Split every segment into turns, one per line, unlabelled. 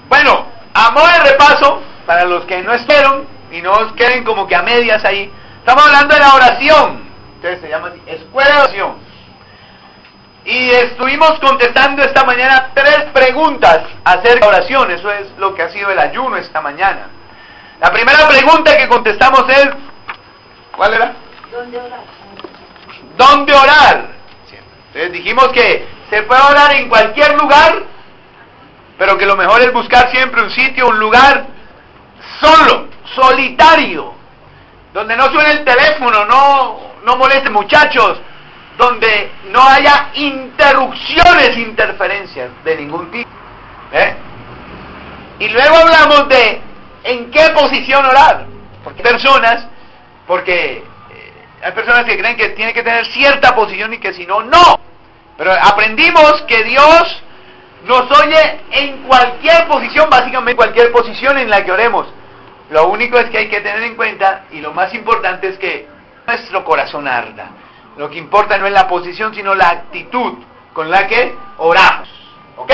Bueno, a modo de repaso, para los que no esperen y no os queden como que a medias ahí, estamos hablando de la oración. Entonces se llama así, escuela de oración. Y estuvimos contestando esta mañana 3 preguntas acerca de la oración. Eso es lo que ha sido el ayuno esta mañana. La primera pregunta que contestamos es, ¿cuál era?
¿Dónde orar?
¿Dónde orar? Entonces dijimos que se puede orar en cualquier lugar, pero que lo mejor es buscar siempre un sitio, un lugar solo, solitario, donde no suene el teléfono, no moleste muchachos, donde no haya interrupciones, interferencias de ningún tipo. Y luego hablamos de en qué posición orar, porque hay personas que creen que tiene que tener cierta posición y que si no, no. Pero aprendimos que Dios nos oye en cualquier posición, básicamente cualquier posición en la que oremos. Lo único es que hay que tener en cuenta, y lo más importante es que nuestro corazón arda. Lo que importa no es la posición, sino la actitud con la que oramos. ¿Ok?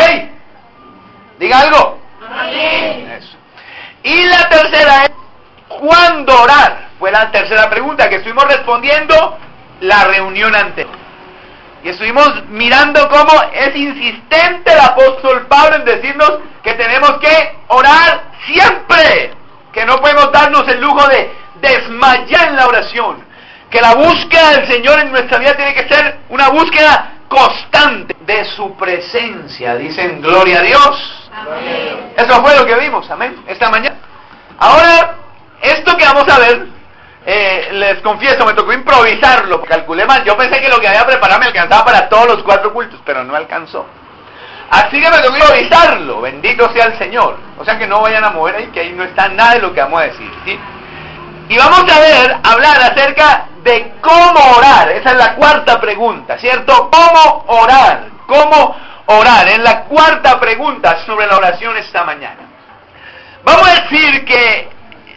Diga algo.
Amén.
Eso. Y la tercera es, ¿cuándo orar? Fue la tercera pregunta que estuvimos respondiendo la reunión anterior. Y estuvimos mirando cómo es insistente el apóstol Pablo en decirnos que tenemos que orar siempre, que no podemos darnos el lujo de desmayar en la oración, que la búsqueda del Señor en nuestra vida tiene que ser una búsqueda constante de su presencia. Dicen, gloria a Dios.
Amén.
Eso fue lo que vimos, amén, esta mañana. Ahora, esto que vamos a ver, les confieso, me tocó improvisarlo, calculé mal. Yo pensé que lo que había preparado me alcanzaba para todos los 4 cultos, pero no alcanzó. Así que me tocó improvisarlo, bendito sea el Señor. O sea que no vayan a mover ahí, que ahí no está nada de lo que vamos a decir, ¿sí? Y vamos a hablar acerca de cómo orar. Esa es la cuarta pregunta, ¿cierto? ¿Cómo orar? ¿Cómo orar? Es la cuarta pregunta sobre la oración esta mañana. Vamos a decir que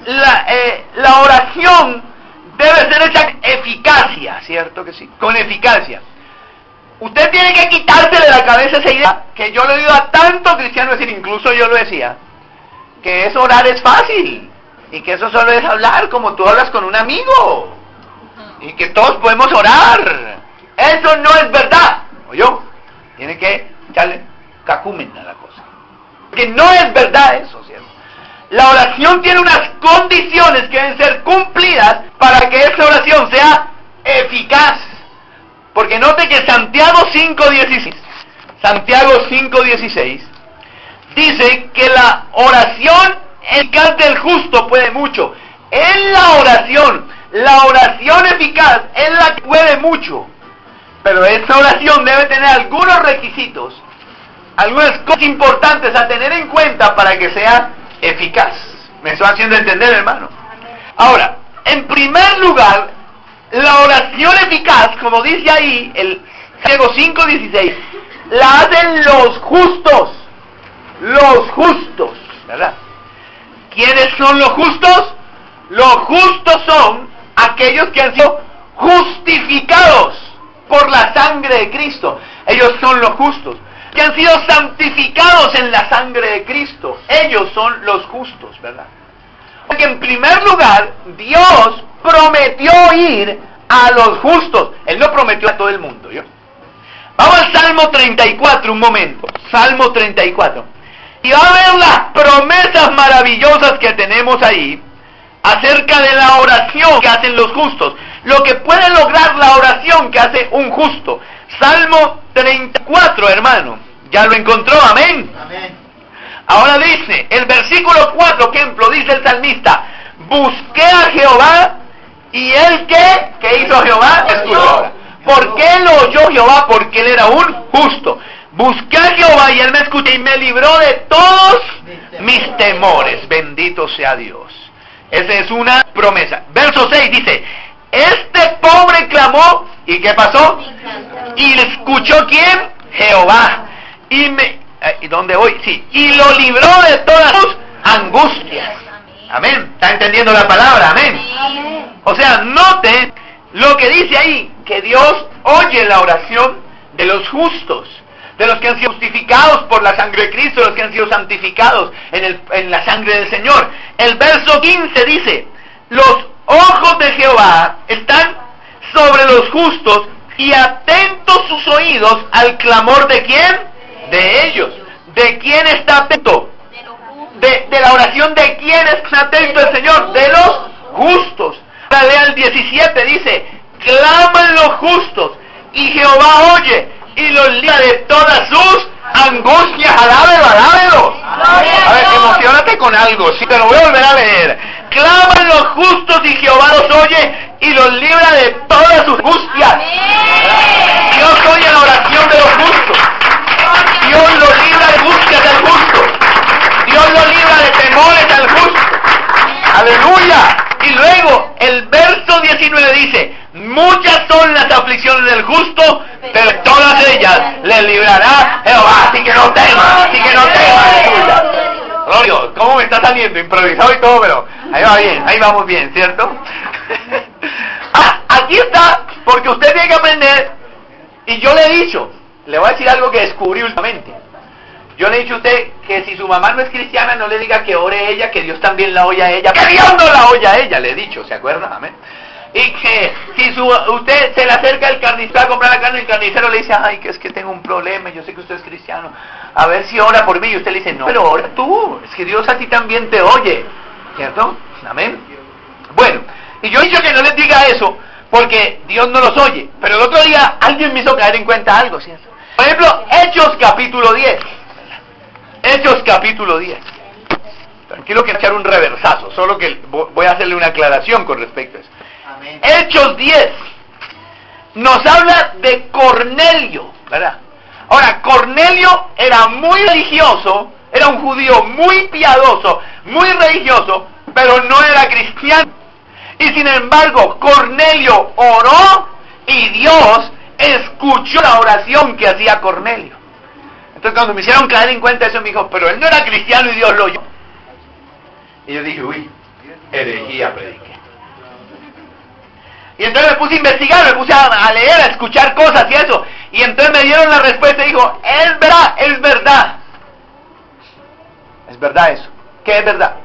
la oración debe ser hecha con eficacia, ¿cierto que sí? Con eficacia. Usted tiene que quitarse de la cabeza esa idea que yo le he oído a tanto cristiano decir, incluso yo lo decía, que eso orar es fácil, y que eso solo es hablar como tú hablas con un amigo, y que todos podemos orar. Eso no es verdad, ¿oyó? Tiene que echarle cacumen a la cosa, porque no es verdad eso, ¿cierto? La oración tiene unas condiciones que deben ser cumplidas para que esa oración sea eficaz. Porque note que Santiago 5.16 dice que la oración eficaz del justo puede mucho. En la oración eficaz es la que puede mucho. Pero esa oración debe tener algunos requisitos, algunas cosas importantes a tener en cuenta para que sea eficaz. ¿Me estoy haciendo entender, hermano? Ahora, en primer lugar, la oración eficaz, como dice ahí el Santiago 5.16, la hacen los justos, ¿verdad? ¿Quiénes son los justos? Los justos son aquellos que han sido justificados por la sangre de Cristo. Ellos son los justos. Que han sido santificados en la sangre de Cristo. Ellos son los justos, ¿verdad? Porque en primer lugar, Dios prometió ir a los justos. Él no prometió a todo el mundo, ¿yo? Vamos al Salmo 34 un momento. Salmo 34. Y va a ver las promesas maravillosas que tenemos ahí acerca de la oración que hacen los justos. Lo que puede lograr la oración que hace un justo. Salmo 34, hermano. ¿Ya lo encontró? Amén.
Amén.
Ahora dice, el versículo 4, ejemplo, dice el salmista, busqué a Jehová, y él ¿qué hizo Jehová? Escuchó. ¿Por qué lo oyó Jehová? Porque él era un justo. Busqué a Jehová y él me escuchó y me libró de todos mis temores. Bendito sea Dios. Esa es una promesa. Verso 6 dice, este pobre clamó, ¿y qué pasó? ¿Y le escuchó quién? Jehová. ¿Y dónde voy? Sí. Y lo libró de todas sus angustias. Amén. ¿Está entendiendo la palabra? Amén.
Amén.
O sea, note lo que dice ahí, que Dios oye la oración de los justos. de los que han sido justificados por la sangre de Cristo, de los que han sido santificados en la sangre del Señor. El verso 15 dice: los ojos de Jehová están sobre los justos y atentos sus oídos al clamor ¿de quién? De ellos. ¿De quién está atento? De la oración de quién está atento el Señor, de los justos. Ahora lea el 17, dice: claman los justos y Jehová oye y los libra de todas sus angustias. Alábelo. A ver, emocionate con algo, sí, te lo voy a volver a leer. Claman los justos y Jehová los oye y los libra de todas sus angustias. Dios oye la oración de los justos. Dios los libra de angustias del justo. Dios los libra de temores al justo. Aleluya. Y luego el verso 19 dice: muchas son las aflicciones del justo, pero todas ellas le librará Jehová. Así que no temas, aleluya. Gloria, ¿cómo me está saliendo? Improvisado y todo, pero ahí va bien, ahí vamos bien, ¿cierto? Aquí está, porque usted tiene que aprender, y yo le he dicho, le voy a decir algo que descubrí últimamente. Yo le he dicho a usted que si su mamá no es cristiana, no le diga que ore ella, que Dios también la oye a ella, que Dios no la oye a ella, le he dicho, ¿se acuerdan? Amén. Y que si usted se le acerca al carnicero a comprar la carne, el carnicero le dice: ay, que es que tengo un problema, yo sé que usted es cristiano, a ver si ora por mí. Y usted le dice: no, pero ora tú, es que Dios a ti también te oye, ¿cierto? Amén. Bueno, y yo he dicho que no les diga eso, porque Dios no los oye. Pero el otro día alguien me hizo caer en cuenta algo, ¿cierto? Por ejemplo, Hechos capítulo 10. Hechos capítulo 10. Tranquilo que echar un reversazo, solo que voy a hacerle una aclaración con respecto a eso. Amén. Hechos 10 nos habla de Cornelio, ¿verdad? Ahora, Cornelio era muy religioso, era un judío muy piadoso, muy religioso, pero no era cristiano. Y sin embargo, Cornelio oró y Dios escuchó la oración que hacía Cornelio. Entonces cuando me hicieron caer en cuenta eso, me dijo: pero él no era cristiano y Dios lo oyó. Y yo dije: uy, herejía prediqué. Y entonces me puse a investigar, me puse a leer, a escuchar cosas y eso. Y entonces me dieron la respuesta y dijo: es verdad, es verdad. Es verdad eso. ¿Qué es verdad?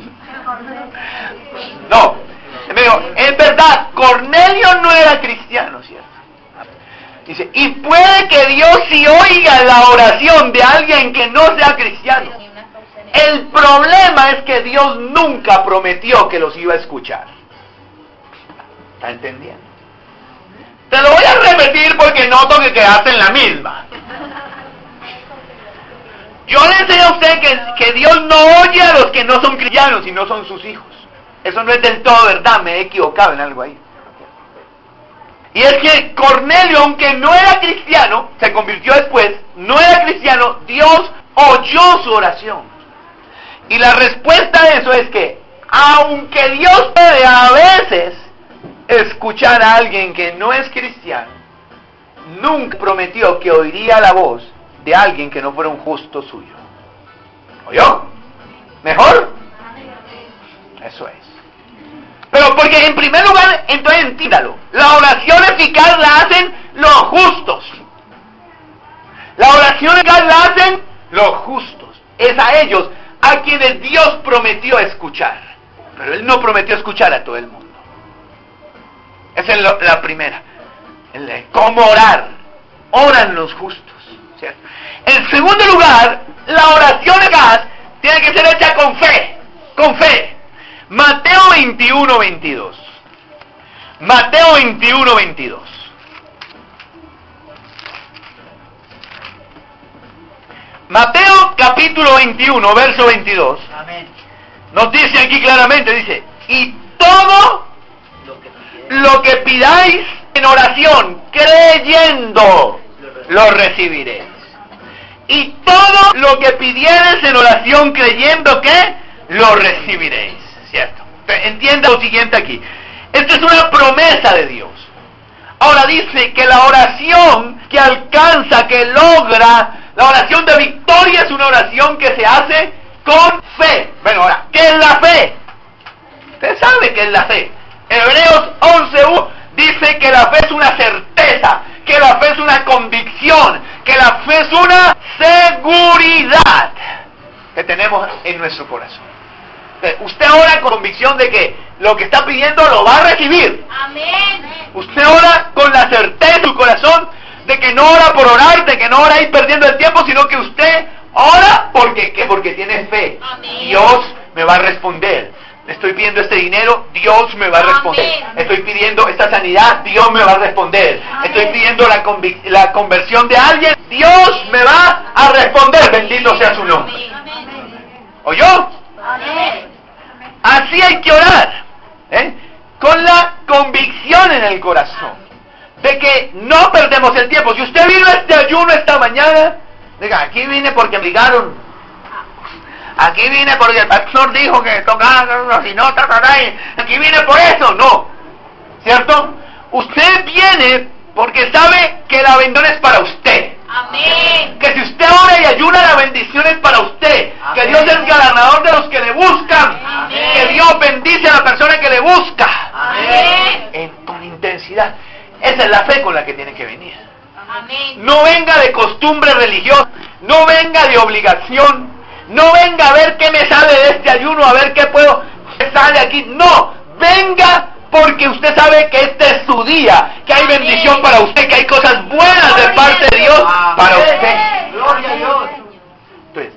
No, me dijo: es verdad, Cornelio no era cristiano, ¿cierto? Dice: y puede que Dios sí oiga la oración de alguien que no sea cristiano. El problema es que Dios nunca prometió que los iba a escuchar. ¿Está entendiendo? Te lo voy a repetir porque noto que quedaste en la misma. Yo le enseño a usted que Dios no oye a los que no son cristianos y no son sus hijos. Eso no es del todo verdad, me he equivocado en algo ahí. Y es que Cornelio, aunque no era cristiano, se convirtió después, no era cristiano, Dios oyó su oración. Y la respuesta de eso es que, aunque Dios puede a veces escuchar a alguien que no es cristiano, nunca prometió que oiría la voz de alguien que no fuera un justo suyo. ¿Oyó? ¿Mejor? Eso es. Pero porque en primer lugar, entonces entiéndalo, la oración eficaz la hacen los justos. La oración eficaz la hacen los justos. Es a ellos a quienes Dios prometió escuchar. Pero Él no prometió escuchar a todo el mundo. Esa es la primera. ¿Cómo orar? Oran los justos, ¿cierto? En segundo lugar, la oración eficaz tiene que ser hecha con fe. Con fe. Mateo 21, 22. Mateo 21, 22. Mateo capítulo 21, verso 22. Amén. Nos dice aquí claramente, dice: y todo lo que pidáis en oración, creyendo, lo recibiréis. Y todo lo que pidieres en oración, creyendo, que lo recibiréis. ¿Cierto? Entienda lo siguiente aquí. Esta es una promesa de Dios. Ahora dice que la oración que alcanza, que logra, la oración de victoria es una oración que se hace con fe. Bueno, ahora, ¿qué es la fe? Usted sabe qué es la fe. Hebreos 11:1 dice que la fe es una certeza, que la fe es una convicción, que la fe es una seguridad que tenemos en nuestro corazón. Usted ora con convicción de que lo que está pidiendo lo va a recibir.
Amén.
Usted ora con la certeza en su corazón de que no ora por orar, de que no ora ahí perdiendo el tiempo, sino que usted ora porque ¿qué? Porque tiene fe.
Amén.
Dios me va a responder. Estoy pidiendo este dinero, Dios me va a responder.
Amén.
Estoy pidiendo esta sanidad, Dios me va a responder.
Amén.
Estoy pidiendo la conversión de alguien, Dios me va a responder. Bendito sea su nombre. ¿Oyó?
Amén.
Así hay que orar, con la convicción en el corazón de que no perdemos el tiempo. Si usted vino a este ayuno esta mañana, diga, aquí vine porque me obligaron, aquí vine porque el pastor dijo que tocaba, si no, aquí vine por eso, no, ¿cierto? Usted viene porque sabe que la bendición es para usted.
Amén.
Que si usted ora y ayuna, la bendición es para usted.
Amén.
Que Dios es galardonador de los que le buscan.
Amén.
Que Dios bendice a la persona que le busca.
Amén.
Con intensidad. Esa es la fe con la que tiene que venir.
Amén.
No venga de costumbre religiosa. No venga de obligación. No venga a ver qué me sale de este ayuno, a ver qué puedo, qué sale aquí. No, venga porque usted sabe que este es su día, que hay
Amén.
bendición para usted, que hay cosas buenas de parte de Dios para usted.
Gloria a Dios.
Entonces,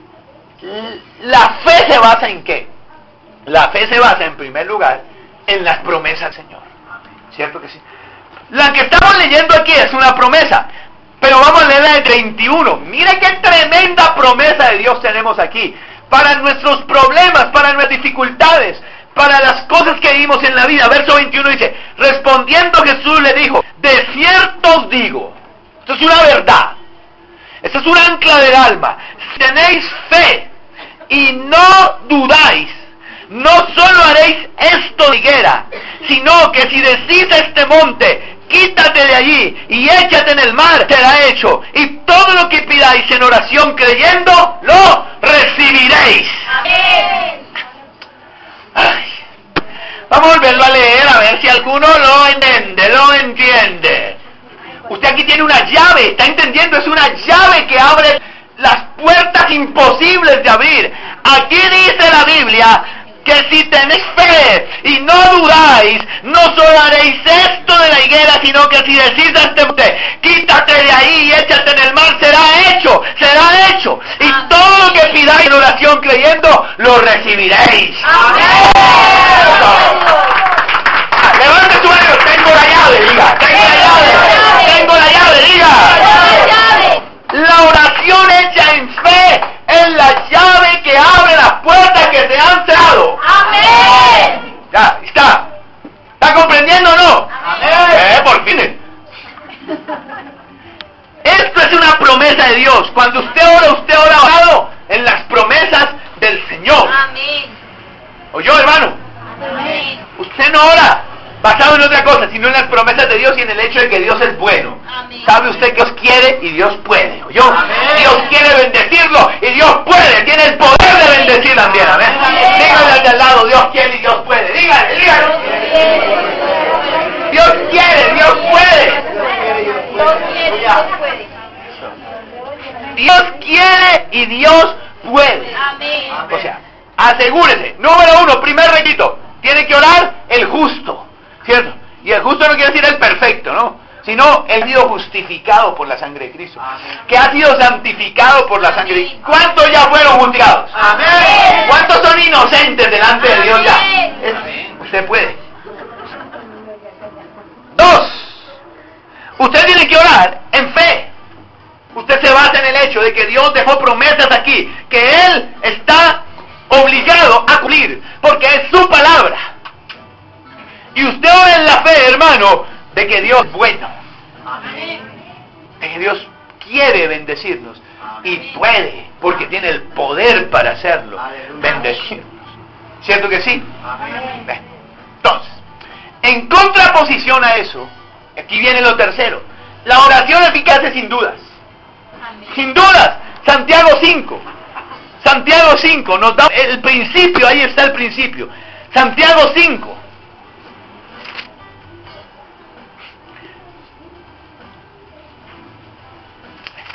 la fe se basa en qué? La fe se basa en primer lugar en las promesas del Señor. ¿Cierto que sí? La que estamos leyendo aquí es una promesa, pero vamos a leer la de 31. Mire qué tremenda promesa de Dios tenemos aquí. Para nuestros problemas, para nuestras dificultades, para las cosas que vivimos en la vida. Verso 21 dice, respondiendo Jesús le dijo, de cierto os digo, esto es una verdad, esto es un ancla del alma, si tenéis fe y no dudáis, no solo haréis esto de higuera, sino que si decís a este monte, quítate de allí y échate en el mar, será hecho, y todo lo que pidáis en oración creyendo, lo recibiréis.
Amén.
Ay, vamos a volverlo a leer a ver si alguno lo entiende. Usted aquí tiene una llave, ¿está entendiendo? Es una llave que abre las puertas imposibles de abrir. Aquí dice la Biblia que si tenéis fe y no dudáis, no solo haréis esto de la higuera, sino que si decís a este monte, quítate de ahí y échate en el mar, será hecho, será hecho. Y todo lo que pidáis en oración creyendo, lo recibiréis. Levante su mano, tengo la llave, diga, tengo la llave, tengo la llave, diga. La oración hecha en fe es la llave que abre las puertas que se han cerrado.
Amén.
Ya, está. ¿Está comprendiendo o no?
Amén.
Por fin. Esto es una promesa de Dios. Cuando usted ora basado en las promesas del Señor.
Amén.
¿Oyó, hermano?
Amén.
Usted no ora basado en otra cosa, sino en las promesas de Dios y en el hecho de que Dios es bueno.
Amén.
Sabe usted que Dios quiere y Dios puede. ¿Oyó?
Amén.
Dios quiere bendecirlo y Dios puede. Tiene el poder de bendecir también. Amén.
Amén.
Dígale al de al lado, Dios quiere y Dios puede. Dígale, dígale. Dios quiere, Dios puede.
Dios quiere y Dios puede.
Dios quiere y Dios puede.
Amén.
O sea, asegúrese. Número 1, primer requisito. Tiene que orar el justo. ¿Cierto? Y el justo no quiere decir el perfecto, ¿no? Sino el sido justificado por la sangre de Cristo.
Amén.
Que ha sido santificado por la sangre de Cristo. ¿Cuántos ya fueron justificados?
Amén.
¿Cuántos son inocentes delante de Dios ya?
Amén.
Usted puede. 2. Usted tiene que orar en fe. Usted se basa en el hecho de que Dios dejó promesas aquí, que Él está obligado a cumplir, porque es su palabra. Y usted ora en la fe, hermano, de que Dios es bueno,
Amén.
de que Dios quiere bendecirnos y puede, porque tiene el poder para hacerlo,
Aleluya.
bendecirnos. ¿Cierto que sí?
Amén.
Bien. Entonces, en contraposición a eso, aquí viene lo tercero, la oración eficaz es sin dudas.
Amén.
Sin dudas, Santiago 5. Santiago 5 nos da el principio, ahí está el principio. Santiago 5.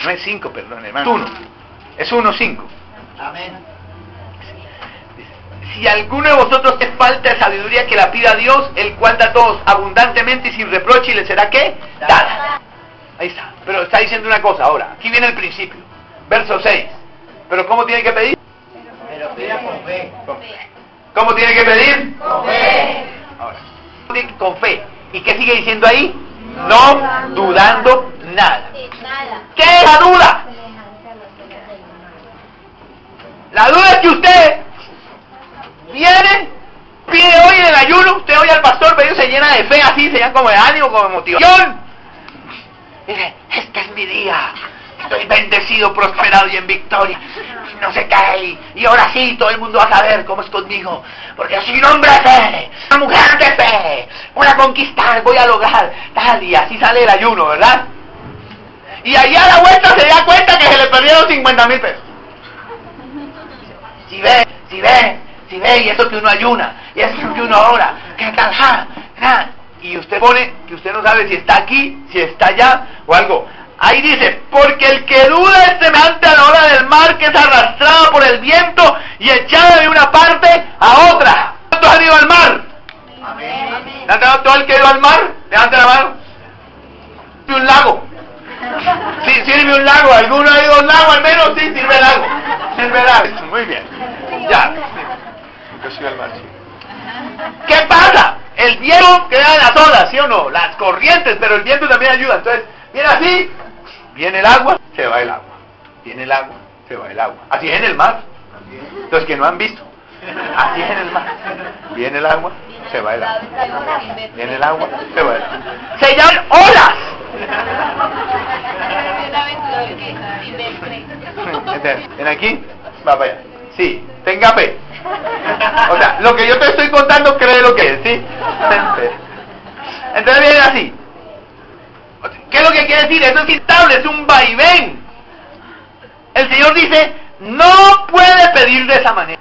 No es 5, perdón, hermano. Es 1. Es 1:5.
Amén.
Si alguno de vosotros te falta de sabiduría, que la pida a Dios, el cual da a todos abundantemente y sin reproche, y le será ¿qué? Dada. Ahí está. Pero está diciendo una cosa ahora. Aquí viene el principio. Verso 6. ¿Pero cómo tiene que pedir?
Pero pida con fe.
¿Cómo tiene que pedir?
Con fe.
Ahora, con fe. ¿Y qué sigue diciendo ahí? No dudando nada.
Nada.
¿Qué es la duda? La duda es que usted viene, pide hoy en el ayuno, usted oye al pastor, pero se llena de fe así, se llena como de ánimo, como de motivación. Dice, este es mi día, estoy bendecido, prosperado y en victoria. No sé qué, y ahora sí, todo el mundo va a saber cómo es conmigo, porque soy un hombre de fe, una mujer de fe, voy a conquistar, voy a lograr, tal, y así sale el ayuno, ¿verdad? Y allá a la vuelta se da cuenta que se le perdieron 50,000 pesos. Si ve, y eso que uno ayuna, y eso que uno ora, que tal, y usted pone que usted no sabe si está aquí, si está allá, o algo. Ahí dice, porque el que duda es semejante a la ola del mar, que es arrastrada por el viento y echada de una parte a otra. ¿Cuántos han ido al mar?
Amén.
¿Levanta todo el que ha ido al mar? Levanta la mano. ¿Sirve un lago? Sí, sirve un lago. ¿Alguno ha ido a un lago al menos? Sí, sirve el lago. Sirve el lago. Muy bien. Ya. Yo soy al mar, sí. ¿Qué pasa? El viento queda en las olas, ¿sí o no? Las corrientes, pero el viento también ayuda. Entonces, viene así, viene el agua, se va el agua. Viene el agua, se va el agua. Así es en el mar. Los que no han visto. Así es en el mar. Viene el agua, se va el agua. Viene el agua, se va el agua. Se llaman olas. ¿Ven aquí? Va para allá. Sí, tenga fe. O sea, lo que yo te estoy contando, cree lo que es, ¿sí? Entonces viene así. ¿Qué es lo que quiere decir? Eso es instable, es un vaivén. El Señor dice, no puede pedir de esa manera.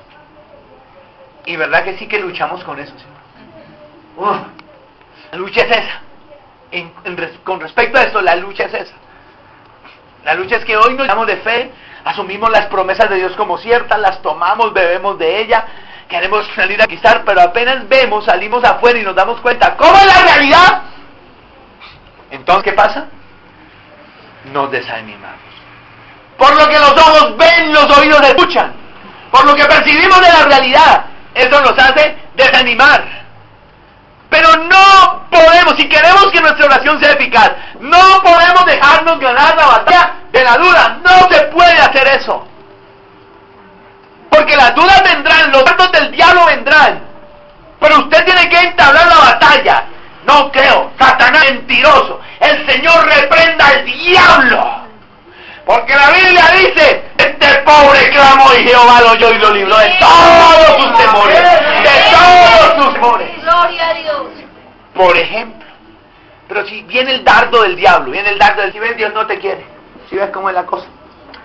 Y verdad que sí que luchamos con eso, Señor. La lucha es esa. Con respecto a eso, la lucha es esa. La lucha es que hoy nos llamamos de fe, asumimos las promesas de Dios como ciertas, las tomamos, bebemos de ella, queremos salir a conquistar, pero apenas vemos, salimos afuera y nos damos cuenta, ¿cómo es la realidad? Entonces, ¿qué pasa? Nos desanimamos. Por lo que los ojos ven, los oídos escuchan. Por lo que percibimos de la realidad, eso nos hace desanimar. Pero no podemos, si queremos que nuestra oración sea eficaz, no podemos dejarnos ganar la batalla de la duda. No se puede hacer eso. Porque las dudas vendrán, los dardos del diablo vendrán. Pero usted tiene que entablar la batalla. No creo, Satanás mentiroso. El Señor reprenda al diablo. Porque la Biblia dice, este pobre clamó y Jehová lo oyó y lo libró de todos sus temores. De todos sus temores.
Gloria a Dios.
Por ejemplo. Pero si viene el dardo del diablo, viene el dardo del si ves, Dios no te quiere. Si ves cómo es la cosa.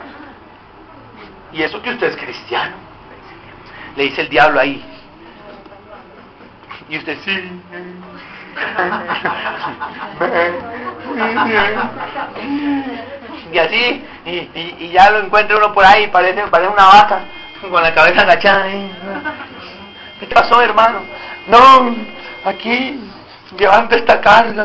Y eso que usted es cristiano. Le dice el diablo ahí. Y usted sí. Y así, y ya lo encuentra uno por ahí, parece una vaca, con la cabeza agachada. ¿Qué te pasó, hermano? No, aquí, llevando esta carga.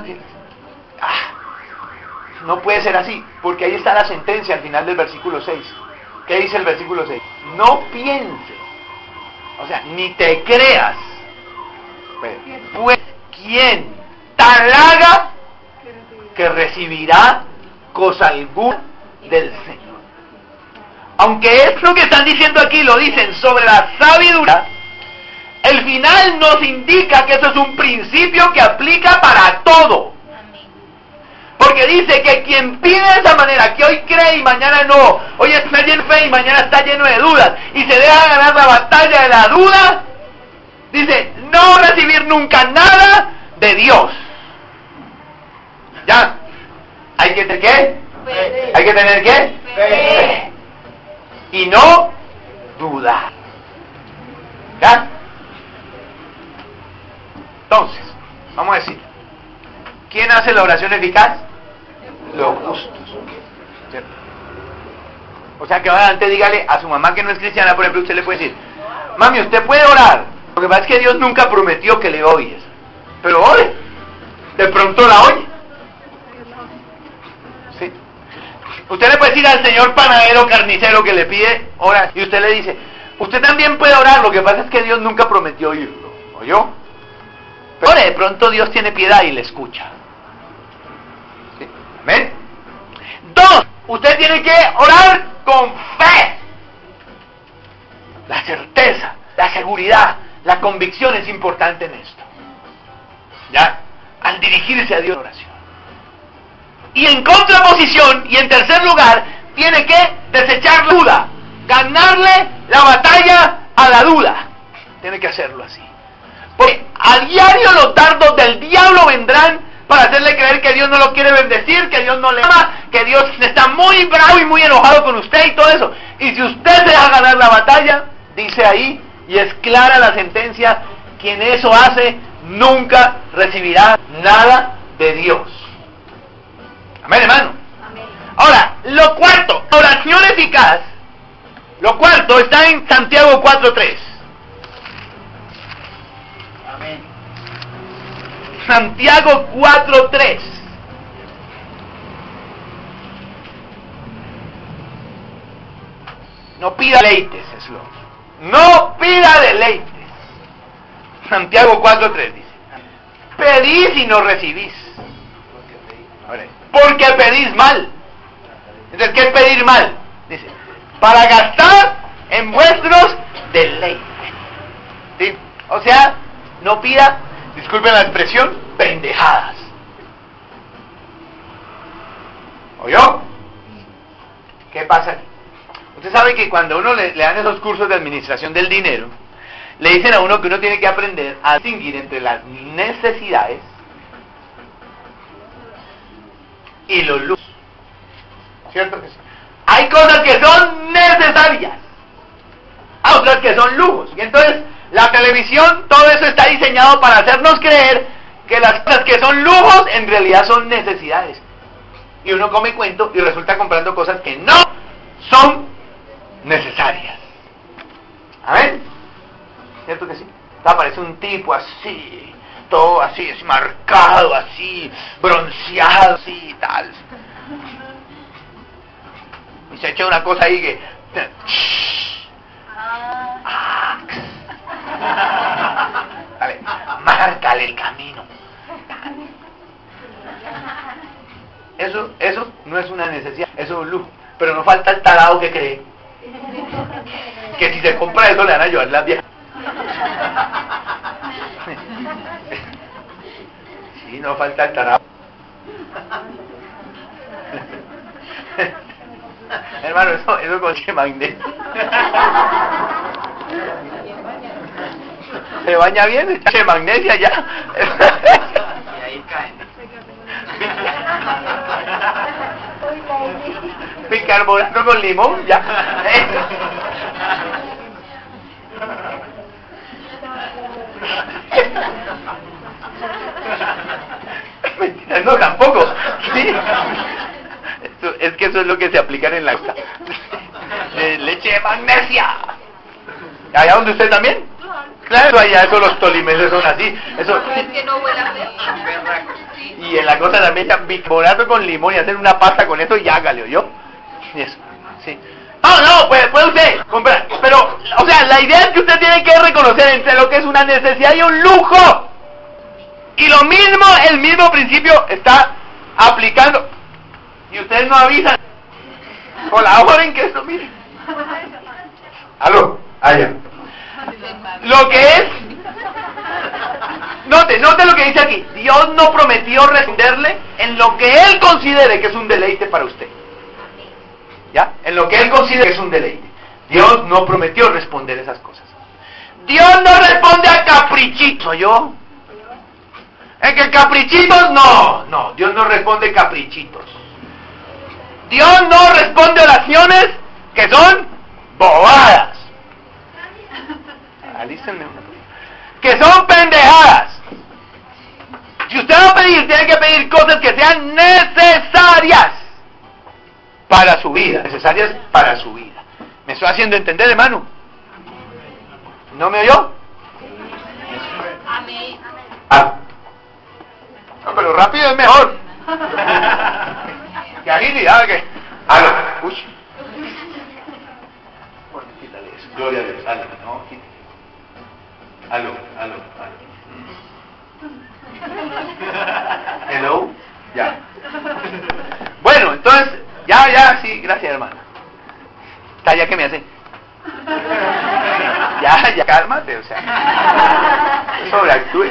No puede ser así, porque ahí está la sentencia al final del versículo 6. ¿Qué dice el versículo 6? No pienses, o sea, ni te creas, pues, ¿quién tal haga que recibirá cosa alguna del Señor? Aunque es lo que están diciendo aquí, lo dicen sobre la sabiduría, el final nos indica que eso es un principio que aplica para todo. Porque dice que quien pide de esa manera, que hoy cree y mañana no, hoy está lleno de fe y mañana está lleno de dudas, y se deja ganar la batalla de la duda, dice, no recibir nunca nada de Dios. ¿Ya? ¿Hay que tener qué?
Fe.
¿Hay que tener qué?
Fe.
Y no dudar. ¿Ya? Entonces, vamos a decir, ¿quién hace la oración eficaz? Los justos. ¿Cierto? O sea que adelante dígale a su mamá que no es cristiana, por ejemplo, usted le puede decir, mami, usted puede orar. Lo que pasa es que Dios nunca prometió que le oyes. Pero ore. De pronto la oye. ¿Sí? Usted le puede decir al señor panadero carnicero que le pide orar. Y usted le dice, usted también puede orar. Lo que pasa es que Dios nunca prometió oírlo. ¿Oyó? Pero ore, de pronto Dios tiene piedad y le escucha. ¿Sí? ¿Amén? 2. Usted tiene que orar con fe. La certeza, la seguridad, la convicción es importante en esto. ¿Ya? Al dirigirse a Dios en oración. Y en contraposición, y en tercer lugar, tiene que desechar la duda. Ganarle la batalla a la duda. Tiene que hacerlo así. Porque a diario los dardos del diablo vendrán para hacerle creer que Dios no lo quiere bendecir, que Dios no le ama, que Dios está muy bravo y muy enojado con usted y todo eso. Y si usted se deja ganar la batalla, dice ahí, y es clara la sentencia, quien eso hace nunca recibirá nada de Dios. Amén, hermano.
Amén.
Ahora, lo cuarto, oración eficaz. Lo cuarto está en Santiago 4:3.
Amén.
Santiago 4:3. No pida deleites, es lo. No pida deleites. Santiago 4:3 dice: pedís y no recibís. Porque pedís mal. Entonces, ¿qué es pedir mal? Dice, para gastar en vuestros deleites. ¿Sí? O sea, no pida, disculpen la expresión, pendejadas. ¿Oyó? ¿Qué pasa aquí? Usted sabe que cuando uno le dan esos cursos de administración del dinero, le dicen a uno que uno tiene que aprender a distinguir entre las necesidades y los lujos. ¿Cierto que sí? Hay cosas que son necesarias, hay otras que son lujos. Y entonces la televisión, todo eso está diseñado para hacernos creer que las cosas que son lujos en realidad son necesidades. Y uno come cuento y resulta comprando cosas que no son necesarias. ¿Amén? ¿Cierto que sí? Aparece un tipo así, todo así, es marcado, así, bronceado, así y tal. Y se echa una cosa ahí que... Dale, márcale el camino. Eso no es una necesidad, eso es un lujo. Pero no falta el tarado que cree que si se compra eso le van a ayudar las viejas. Sí, no falta el tarado. Hermano, eso consigue magnesio. Se baña bien, se magnesia ya.
Y ahí caen.
Bicarbonato con limón, ya. Mentira, no, tampoco. Sí. Es que eso es lo que se aplican en la leche de magnesia. ¿Allá donde usted también? Claro, allá eso los tolimenses son así. Eso.
Es que no huele a feo.
Y en la cosa también ya bicarbonato con limón y hacer una pasta con eso y hágale, ¿oyó? Y eso, sí. No, puede usted comprar. Pero, o sea, la idea es que usted tiene que reconocer entre lo que es una necesidad y un lujo. Y lo mismo, el mismo principio está aplicando. Y ustedes no avisan. Colaboren que esto, miren. ¿Aló? Allá. Lo que es... Note lo que dice aquí. Dios no prometió responderle en lo que Él considere que es un deleite para usted. ¿Ya? En lo que Él considere que es un deleite. Dios no prometió responder esas cosas. Dios no responde a caprichitos, ¿yo? En que caprichitos, no, Dios no responde caprichitos. Dios no responde oraciones que son bobadas. Alícenme una. Que son pendejadas. Si usted va a pedir, tiene que pedir cosas que sean necesarias para su vida, necesarias para su vida. ¿Me estoy haciendo entender, hermano? ¿No me oyó?
Amén.
Ah. No, pero rápido es mejor. Que agilidad, que... Aló, uy. Bueno, quítale eso. Gloria a Dios. Aló, no, quítale. Aló. Hello. Ya. Bueno, entonces, ya, sí, gracias, hermano. Está, ya que me hace. Ya, cálmate, o sea. No sobreactúes.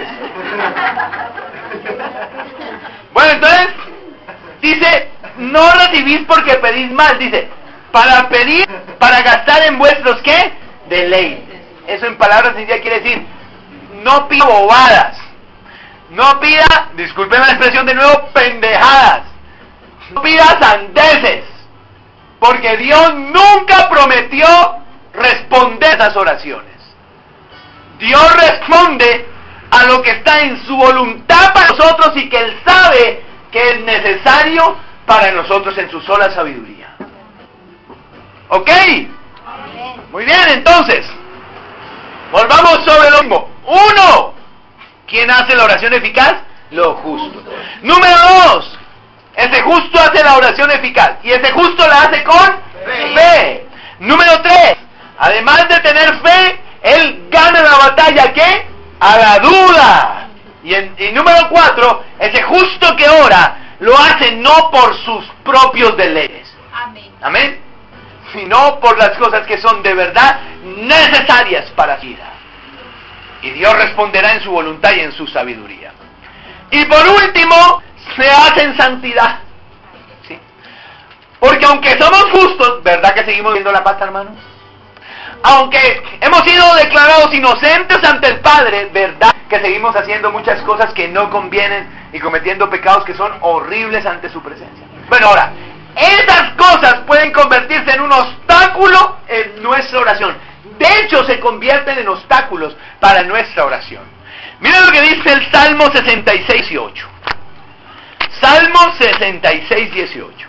Bueno, entonces, dice, no recibís porque pedís mal, dice, para pedir, para gastar en vuestros, ¿qué? Deleites. Eso en palabras sencillas quiere decir, no pida bobadas, no pida, disculpen la expresión de nuevo, pendejadas, no pida sandeces, porque Dios nunca prometió responder esas oraciones. Dios responde a lo que está en su voluntad para nosotros y que Él sabe que es necesario para nosotros en su sola sabiduría. ¿Ok? Muy bien, entonces, volvamos sobre lo mismo. 1. ¿Quién hace la oración eficaz? Lo justo. Número 2. Ese justo hace la oración eficaz. Y ese justo la hace con fe. Número 3. Además de tener fe, él gana la batalla, ¿qué? A la duda. Y número 4. Ese justo que ora, lo hace no por sus propios deleites.
Amén.
Amén. Sino por las cosas que son de verdad necesarias para su vida. Y Dios responderá en su voluntad y en su sabiduría. Y por último, se hace en santidad. ¿Sí? Porque aunque somos justos, ¿verdad que seguimos viendo la pasta, hermano? Aunque hemos sido declarados inocentes ante el Padre, ¿verdad que seguimos haciendo muchas cosas que no convienen y cometiendo pecados que son horribles ante su presencia? Bueno, ahora, esas cosas pueden convertirse en un obstáculo en nuestra oración. De hecho, se convierten en obstáculos para nuestra oración. Miren lo que dice el Salmo 66, 18. Salmo 66, 18.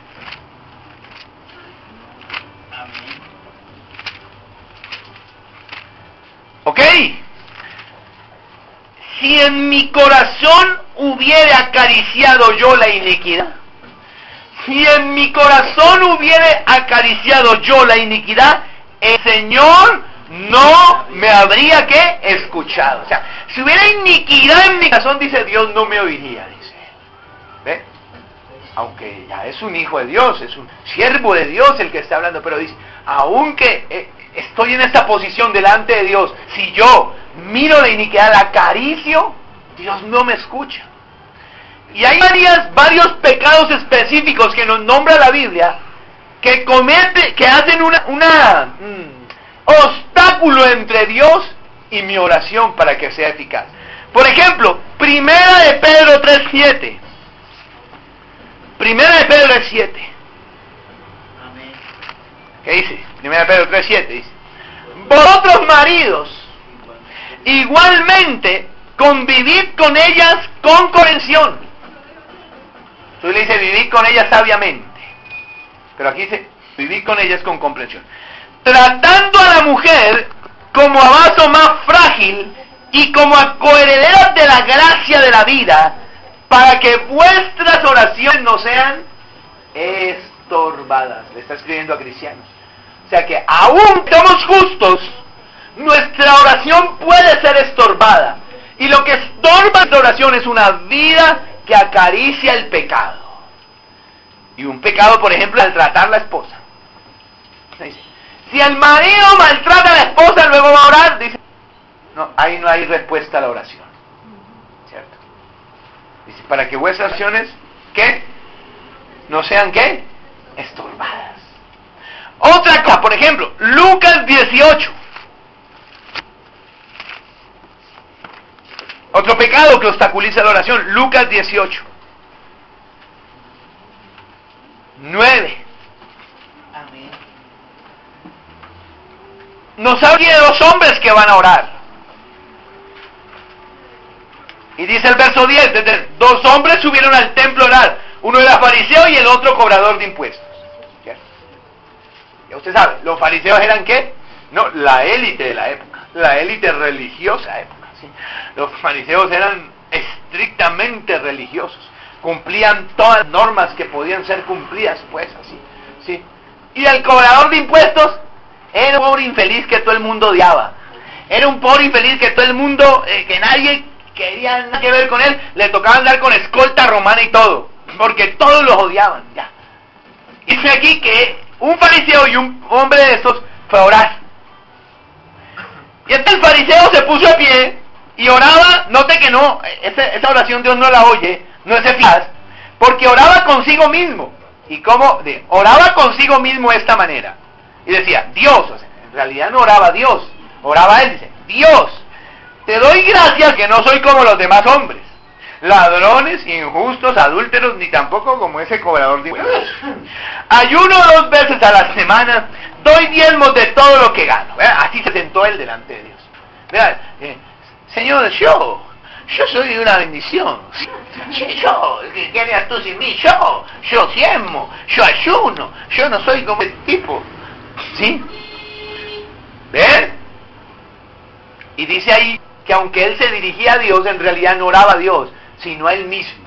¿Ok? Si en mi corazón hubiera acariciado yo la iniquidad, si en mi corazón hubiera acariciado yo la iniquidad, el Señor no me habría que escuchado. O sea, si hubiera iniquidad en mi corazón, dice Dios, no me oiría, dice. ¿Ve? Aunque ya es un hijo de Dios, es un siervo de Dios el que está hablando, pero dice, aunque estoy en esta posición delante de Dios, si yo miro la iniquidad, la acaricio, Dios no me escucha. Y hay varios pecados específicos que nos nombra la Biblia, que hacen un obstáculo entre Dios y mi oración para que sea eficaz. Por ejemplo, Primera de Pedro 3:7. Primera de Pedro 3:7. ¿Qué dice? Primera de Pedro 3:7 dice: vosotros maridos, igualmente convivid con ellas con comprensión. Tú le dices vivir con ellas sabiamente, pero aquí dice vivir con ellas con comprensión, tratando a la mujer como a vaso más frágil y como a coherederas de la gracia de la vida, para que vuestras oraciones no sean estorbadas. Le está escribiendo a cristianos. O sea que aún somos justos, nuestra oración puede ser estorbada. Y lo que estorba nuestra oración es una vida que acaricia el pecado. Y un pecado, por ejemplo, maltratar a la esposa. Si el marido maltrata a la esposa, luego va a orar, dice, no, ahí no hay respuesta a la oración. ¿Cierto? Dice, para que vuestras oraciones, ¿qué? No sean, ¿qué? Estorbadas. Otra cosa, por ejemplo, Lucas 18. Otro pecado que obstaculiza la oración, Lucas 18. 9.
Amén.
Nos habla de dos hombres que van a orar. Y dice el verso 10, dos hombres subieron al templo a orar. Uno era fariseo y el otro cobrador de impuestos. ¿Cierto? usted sabe, los fariseos eran ¿qué? No, la élite de la época, la élite religiosa de la época, ¿sí? Los fariseos eran estrictamente religiosos, cumplían todas las normas que podían ser cumplidas, pues, así, ¿sí? Y el cobrador de impuestos era un pobre infeliz que todo el mundo odiaba, era un pobre infeliz que todo el mundo, que nadie quería nada que ver con él, le tocaba andar con escolta romana y todo, porque todos los odiaban, ya. Dice aquí que un fariseo y un hombre de estos fue a orar. Y el fariseo se puso a pie y oraba, note que no, esa oración Dios no la oye, no es eficaz, porque oraba consigo mismo. ¿Y cómo? Oraba consigo mismo de esta manera. Y decía, Dios, o sea, en realidad no oraba a Dios, oraba a él, dice, Dios, te doy gracias que no soy como los demás hombres, ladrones, injustos, adúlteros, ni tampoco como ese cobrador de impuestos. Ayuno 2 veces a la semana, doy diezmos de todo lo que gano. Así se sentó él delante de Dios. Vea, Señor, yo soy una bendición. Yo, ¿qué harías tú sin mí? Yo diezmo, yo ayuno, yo no soy como este tipo. ¿Sí? ¿Ven? Y dice ahí que aunque él se dirigía a Dios, en realidad no oraba a Dios, sino a él mismo.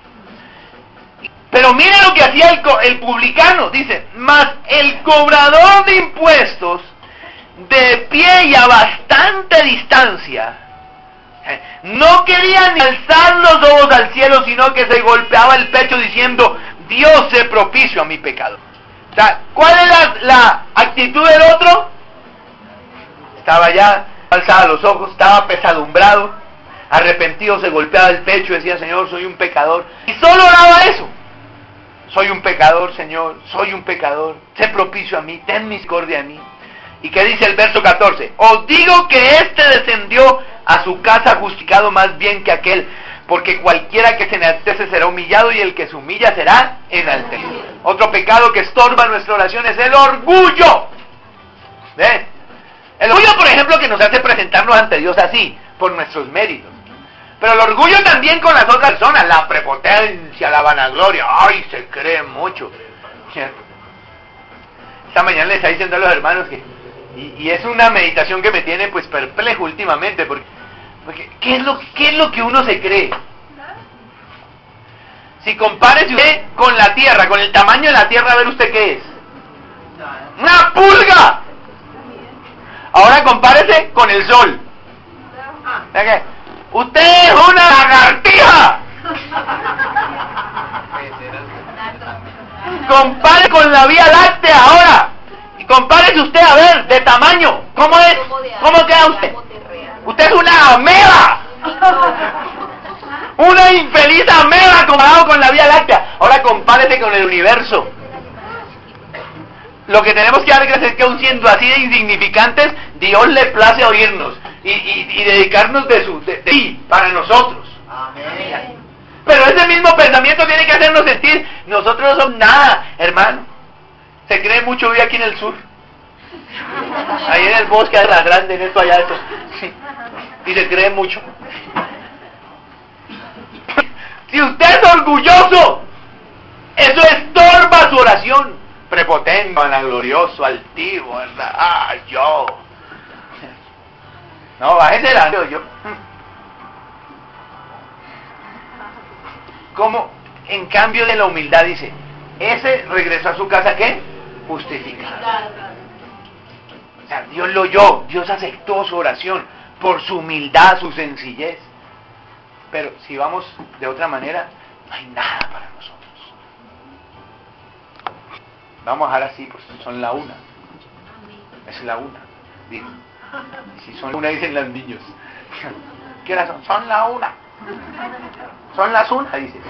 Pero mire lo que hacía el publicano, dice, mas el cobrador de impuestos, de pie y a bastante distancia, no quería ni alzar los ojos al cielo, sino que se golpeaba el pecho diciendo, Dios se propicio a mi pecado. O sea, ¿cuál es la actitud del otro? Estaba ya alzaba los ojos, estaba pesadumbrado, arrepentido, se golpeaba el pecho y decía, Señor, soy un pecador. Y solo oraba eso. Soy un pecador, Señor, soy un pecador. Sé propicio a mí, ten misericordia de mí. ¿Y qué dice el verso 14? Os digo que éste descendió a su casa justificado más bien que aquel, porque cualquiera que se enaltece será humillado y el que se humilla será enaltecido. Otro pecado que estorba nuestra oración es el orgullo. ¿Ven? El orgullo, por ejemplo, que nos hace presentarnos ante Dios así, por nuestros méritos. Pero el orgullo también con las otras personas, la prepotencia, la vanagloria, ¡ay, se cree mucho! ¿Cierto? Esta mañana les está diciendo a los hermanos que, y es una meditación que me tiene pues perplejo últimamente, porque ¿qué es lo que uno se cree? Si compare usted con la tierra, con el tamaño de la tierra, a ver usted qué es. ¡Una pulga! Ahora compárese con el sol. ¡Usted es una lagartija! Compare con la Vía Láctea ahora. Y compárese usted a ver, de tamaño. ¿Cómo es? ¿Cómo queda usted? Usted es una ameba. Una infeliz ameba comparado con la Vía Láctea. Ahora compárese con el universo. Lo que tenemos que dar gracias es que aun siendo así de insignificantes, Dios le place oírnos y dedicarnos de sí para nosotros. Amén. Pero ese mismo pensamiento tiene que hacernos sentir, nosotros no somos nada, hermano. Se cree mucho hoy aquí en el sur. Ahí en el bosque, de la grande, en esto, allá, esto. Sí. Y se cree mucho. Si usted es orgulloso, eso estorba su oración. Prepotente, vanaglorioso, altivo, ¿verdad? ¡Ah, yo! No, bájese la yo. Como en cambio de la humildad dice, ese regresó a su casa, ¿qué? Justificado. O sea, Dios lo oyó, Dios aceptó su oración por su humildad, su sencillez. Pero si vamos de otra manera, no hay nada para nosotros. Vamos a dejar así, pues son la una. Es la una. Digo. Si son una, dicen los niños. ¿Qué hora son? Son la una. Son las una, dice.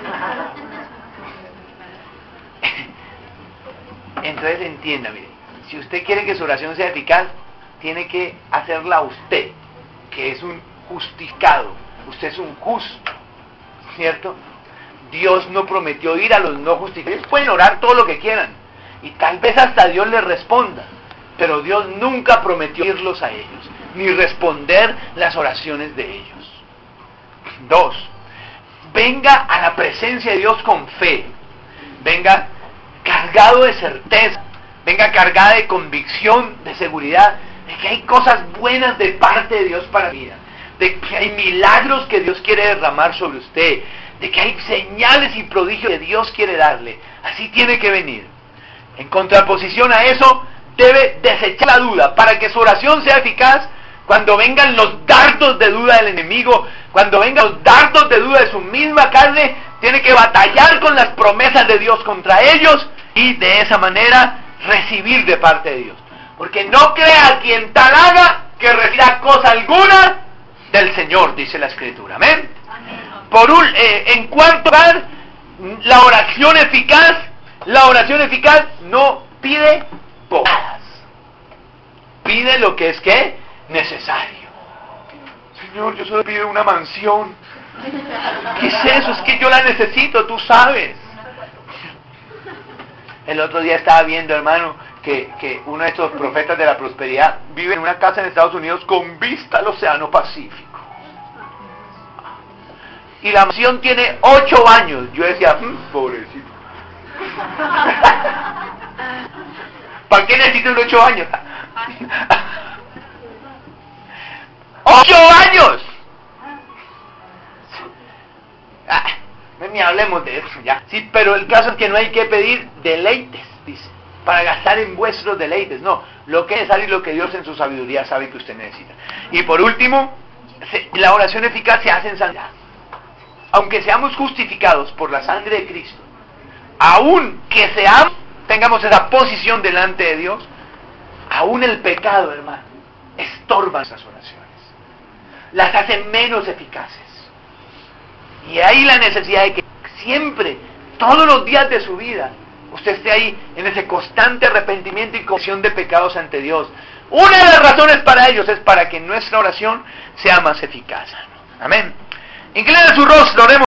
Entonces entienda, mire. Si usted quiere que su oración sea eficaz, tiene que hacerla usted, que es un justificado. Usted es un justo, ¿cierto? Dios no prometió ir a los no justificados. Pueden orar todo lo que quieran y tal vez hasta Dios les responda, pero Dios nunca prometió irlos a ellos, ni responder las oraciones de ellos. 2. Venga a la presencia de Dios con fe. Venga cargado de certeza venga cargada de convicción, de seguridad, de que hay cosas buenas de parte de Dios para la vida, de que hay milagros que Dios quiere derramar sobre usted, de que hay señales y prodigios que Dios quiere darle. Así tiene que venir. En contraposición a eso, debe desechar la duda para que su oración sea eficaz. Cuando vengan los dardos de duda del enemigo, cuando vengan los dardos de duda de su misma carne, tiene que batallar con las promesas de Dios contra ellos y de esa manera recibir de parte de Dios. Porque no crea quien tal haga que recibirá cosa alguna del Señor, dice la Escritura. Amén. En cuarto lugar, la oración eficaz no pide bobadas. Pide lo que es ¿qué? Necesario. Señor, yo solo pido una mansión. ¿Qué es eso? Es que yo la necesito, tú sabes. El otro día estaba viendo, hermano, que uno de estos profetas de la prosperidad vive en una casa en Estados Unidos con vista al Océano Pacífico. Y la mansión tiene 8 años. Yo decía, pobrecito. ¿Para qué necesito 8 años? 8 años. Ni hablemos de eso ya. Sí, pero el caso es que no hay que pedir deleites, dice, para gastar en vuestros deleites. No, lo que es necesario y lo que Dios en su sabiduría sabe que usted necesita. Y por último, la oración eficaz se hace en santidad. Aunque seamos justificados por la sangre de Cristo, aún que tengamos esa posición delante de Dios, aún el pecado, hermano, estorba esas oraciones, las hace menos eficaces. Y ahí la necesidad de que siempre, todos los días de su vida, usted esté ahí en ese constante arrepentimiento y confesión de pecados ante Dios. Una de las razones para ellos es para que nuestra oración sea más eficaz. Amén. Inclina su rostro, oremos.